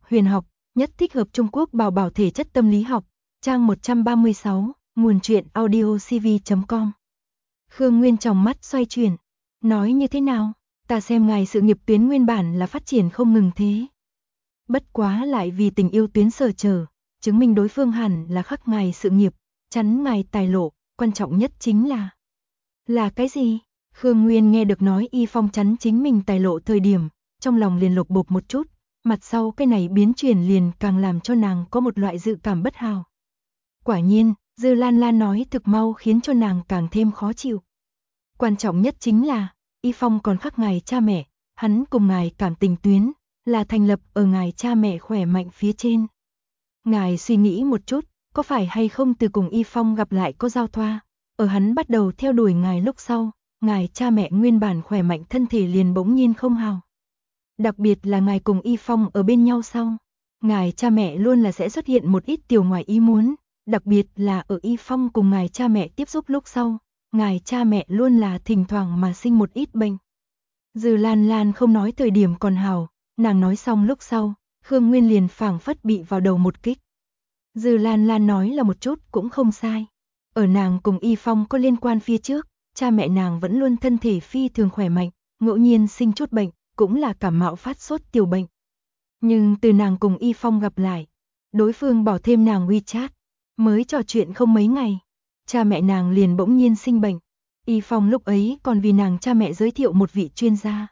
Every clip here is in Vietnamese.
huyền học, nhất thích hợp Trung Quốc bảo bảo thể chất tâm lý học, trang 136, nguồn truyện audiocv.com. Khương Nguyên trong mắt xoay chuyển, nói như thế nào, ta xem ngài sự nghiệp tuyến nguyên bản là phát triển không ngừng thế. Bất quá lại vì tình yêu tuyến sở trở, chứng minh đối phương hẳn là khắc ngài sự nghiệp, chắn ngài tài lộ, quan trọng nhất chính là cái gì? Khương Nguyên nghe được nói Y Phong chắn chính mình tài lộ thời điểm, trong lòng liền lục bục một chút, mặt sau cái này biến chuyển liền càng làm cho nàng có một loại dự cảm bất hảo. Quả nhiên, Dư Lan Lan nói thực mau khiến cho nàng càng thêm khó chịu. Quan trọng nhất chính là, Y Phong còn khắc ngài cha mẹ, hắn cùng ngài cảm tình tuyến, là thành lập ở ngài cha mẹ khỏe mạnh phía trên. Ngài suy nghĩ một chút, có phải hay không từ cùng Y Phong gặp lại có giao thoa, ở hắn bắt đầu theo đuổi ngài lúc sau, ngài cha mẹ nguyên bản khỏe mạnh thân thể liền bỗng nhiên không hào. Đặc biệt là ngài cùng Y Phong ở bên nhau sau, ngài cha mẹ luôn là sẽ xuất hiện một ít điều ngoài ý muốn, đặc biệt là ở Y Phong cùng ngài cha mẹ tiếp xúc lúc sau, ngài cha mẹ luôn là thỉnh thoảng mà sinh một ít bệnh. Dư Lan Lan không nói thời điểm còn hào, nàng nói xong lúc sau, Khương Nguyên liền phảng phất bị vào đầu một kích. Dư Lan Lan nói là một chút cũng không sai. Ở nàng cùng Y Phong có liên quan phía trước, cha mẹ nàng vẫn luôn thân thể phi thường khỏe mạnh, ngẫu nhiên sinh chút bệnh, cũng là cảm mạo phát sốt tiểu bệnh. Nhưng từ nàng cùng Y Phong gặp lại, đối phương bỏ thêm nàng WeChat, mới trò chuyện không mấy ngày, cha mẹ nàng liền bỗng nhiên sinh bệnh. Y Phong lúc ấy còn vì nàng cha mẹ giới thiệu một vị chuyên gia.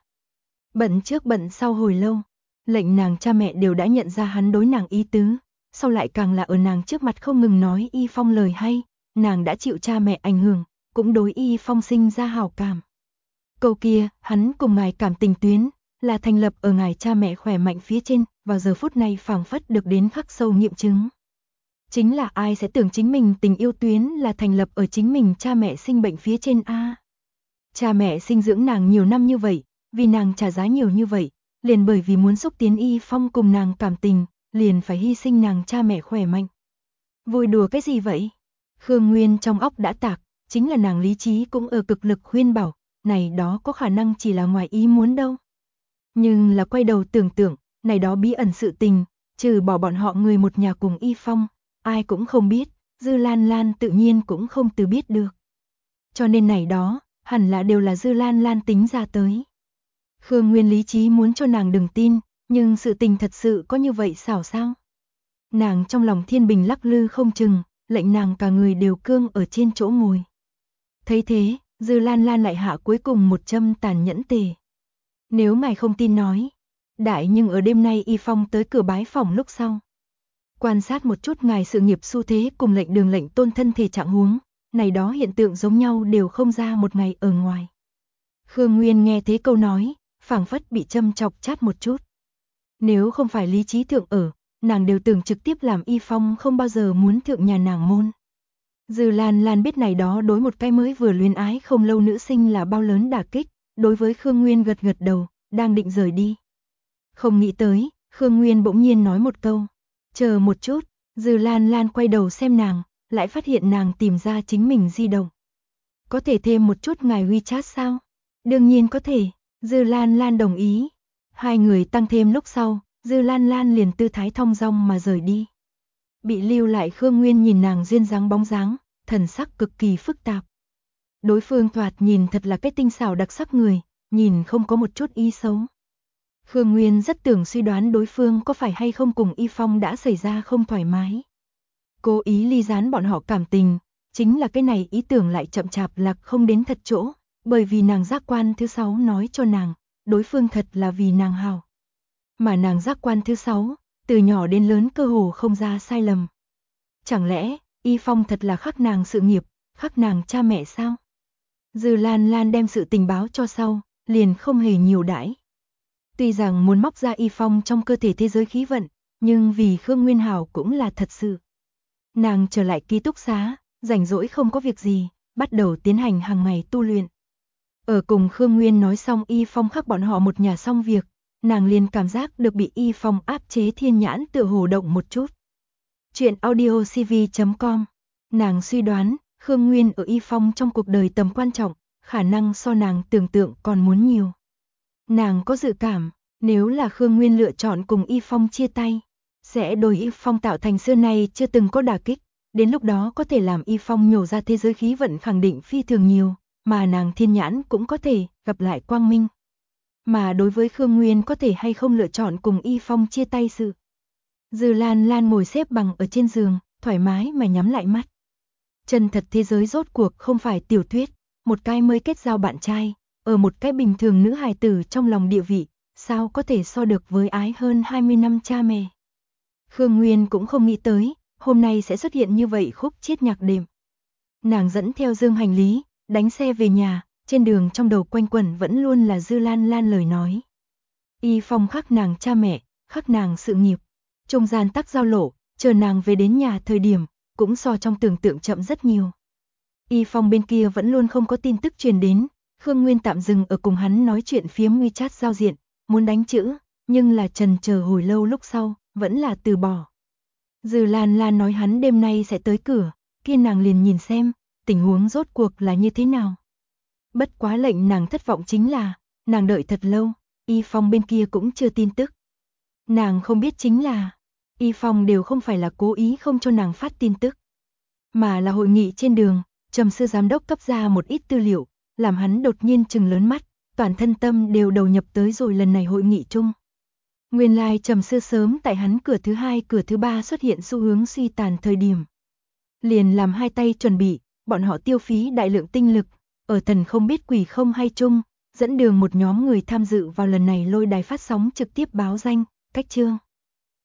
Bận trước bận sau hồi lâu, lệnh nàng cha mẹ đều đã nhận ra hắn đối nàng ý tứ, sau lại càng là ở nàng trước mặt không ngừng nói Y Phong lời hay, nàng đã chịu cha mẹ ảnh hưởng, cũng đối Y Phong sinh ra hảo cảm. Câu kia, hắn cùng ngài cảm tình tuyến, là thành lập ở ngài cha mẹ khỏe mạnh phía trên, vào giờ phút này phảng phất được đến khắc sâu nghiệm chứng. Chính là ai sẽ tưởng chính mình tình yêu tuyến là thành lập ở chính mình cha mẹ sinh bệnh phía trên a. Cha mẹ sinh dưỡng nàng nhiều năm như vậy, vì nàng trả giá nhiều như vậy, liền bởi vì muốn xúc tiến Y Phong cùng nàng cảm tình, liền phải hy sinh nàng cha mẹ khỏe mạnh. Vui đùa cái gì vậy? Khương Nguyên trong óc đã tạc, chính là nàng lý trí cũng ở cực lực khuyên bảo, này đó có khả năng chỉ là ngoài ý muốn đâu. Nhưng là quay đầu tưởng tượng, này đó bí ẩn sự tình, trừ bỏ bọn họ người một nhà cùng Y Phong, ai cũng không biết, Dư Lan Lan tự nhiên cũng không từ biết được. Cho nên này đó, hẳn là đều là Dư Lan Lan tính ra tới. Khương Nguyên lý trí muốn cho nàng đừng tin, nhưng sự tình thật sự có như vậy xảo sao? Nàng trong lòng thiên bình lắc lư không chừng, lệnh nàng cả người đều cương ở trên chỗ ngồi. Thấy thế, Dư Lan Lan lại hạ cuối cùng một châm tàn nhẫn tề. Nếu ngài không tin nói, đại nhưng ở đêm nay Y Phong tới cửa bái phòng lúc sau. Quan sát một chút ngài sự nghiệp xu thế cùng lệnh đường lệnh tôn thân thể trạng huống, này đó hiện tượng giống nhau đều không ra một ngày ở ngoài. Khương Nguyên nghe thế câu nói, phảng phất bị châm chọc chát một chút. Nếu không phải lý trí thượng ở, nàng đều tưởng trực tiếp làm Y Phong không bao giờ muốn thượng nhà nàng môn. Dư Lan Lan biết này đó đối một cái mới vừa luyến ái không lâu nữ sinh là bao lớn đả kích, đối với Khương Nguyên gật gật đầu, đang định rời đi. Không nghĩ tới, Khương Nguyên bỗng nhiên nói một câu, chờ một chút. Dư Lan Lan quay đầu xem nàng, lại phát hiện nàng tìm ra chính mình di động. Có thể thêm một chút ngài WeChat sao? Đương nhiên có thể, Dư Lan Lan đồng ý. Hai người tăng thêm lúc sau, Dư Lan Lan liền tư thái thong dong mà rời đi. Bị lưu lại Khương Nguyên nhìn nàng duyên dáng bóng dáng, thần sắc cực kỳ phức tạp. Đối phương thoạt nhìn thật là cái tinh xảo đặc sắc người, nhìn không có một chút ý xấu. Khương Nguyên rất tưởng suy đoán đối phương có phải hay không cùng Y Phong đã xảy ra không thoải mái. Cố ý ly gián bọn họ cảm tình, chính là cái này ý tưởng lại chậm chạp lạc không đến thật chỗ, bởi vì nàng giác quan thứ 6 nói cho nàng, đối phương thật là vì nàng hảo. Mà nàng giác quan thứ 6, từ nhỏ đến lớn cơ hồ không ra sai lầm. Chẳng lẽ, Y Phong thật là khắc nàng sự nghiệp, khắc nàng cha mẹ sao? Dư Lan Lan đem sự tình báo cho sau, liền không hề nhiều đãi. Tuy rằng muốn móc ra Y Phong trong cơ thể thế giới khí vận, nhưng vì Khương Nguyên hảo cũng là thật sự. Nàng trở lại ký túc xá, rảnh rỗi không có việc gì, bắt đầu tiến hành hàng ngày tu luyện. Ở cùng Khương Nguyên nói xong Y Phong khắc bọn họ một nhà xong việc, nàng liền cảm giác được bị Y Phong áp chế thiên nhãn tựa hồ động một chút. Chuyện audiocv.com. Nàng suy đoán, Khương Nguyên ở Y Phong trong cuộc đời tầm quan trọng, khả năng so nàng tưởng tượng còn muốn nhiều. Nàng có dự cảm, nếu là Khương Nguyên lựa chọn cùng Y Phong chia tay, sẽ đổi Y Phong tạo thành xưa nay chưa từng có đả kích, đến lúc đó có thể làm Y Phong nhổ ra thế giới khí vận khẳng định phi thường nhiều, mà nàng thiên nhãn cũng có thể gặp lại quang minh. Mà đối với Khương Nguyên có thể hay không lựa chọn cùng Y Phong chia tay sự. Dư Lan Lan ngồi xếp bằng ở trên giường, thoải mái mà nhắm lại mắt. Chân thật thế giới rốt cuộc không phải tiểu thuyết, một cái mới kết giao bạn trai, ở một cái bình thường nữ hài tử trong lòng địa vị, sao có thể so được với ái hơn 20 năm cha mẹ. Khương Nguyên cũng không nghĩ tới, hôm nay sẽ xuất hiện như vậy khúc chiết nhạc đêm. Nàng dẫn theo dương hành lý, đánh xe về nhà, trên đường trong đầu quanh quẩn vẫn luôn là Dư Lan Lan lời nói. Y Phong khắc nàng cha mẹ, khắc nàng sự nghiệp. Trung gian tắc giao lộ, chờ nàng về đến nhà thời điểm, cũng so trong tưởng tượng chậm rất nhiều. Y Phong bên kia vẫn luôn không có tin tức truyền đến, Khương Nguyên tạm dừng ở cùng hắn nói chuyện phiếm WeChat giao diện, muốn đánh chữ, nhưng là trần chờ hồi lâu lúc sau, vẫn là từ bỏ. Dư Lan Lan nói hắn đêm nay sẽ tới cửa, kia nàng liền nhìn xem, tình huống rốt cuộc là như thế nào. Bất quá lệnh nàng thất vọng chính là, nàng đợi thật lâu, Y Phong bên kia cũng chưa tin tức. Nàng không biết chính là, Y Phong đều không phải là cố ý không cho nàng phát tin tức, mà là hội nghị trên đường, Trầm Sư giám đốc cấp ra một ít tư liệu, làm hắn đột nhiên trừng lớn mắt, toàn thân tâm đều đầu nhập tới rồi lần này hội nghị chung. Nguyên lai Trầm Sư sớm tại hắn cửa thứ hai cửa thứ ba xuất hiện xu hướng suy tàn thời điểm. Liền làm hai tay chuẩn bị, bọn họ tiêu phí đại lượng tinh lực, ở thần không biết quỷ không hay chung, dẫn đường một nhóm người tham dự vào lần này lôi đài phát sóng trực tiếp báo danh, cách chương.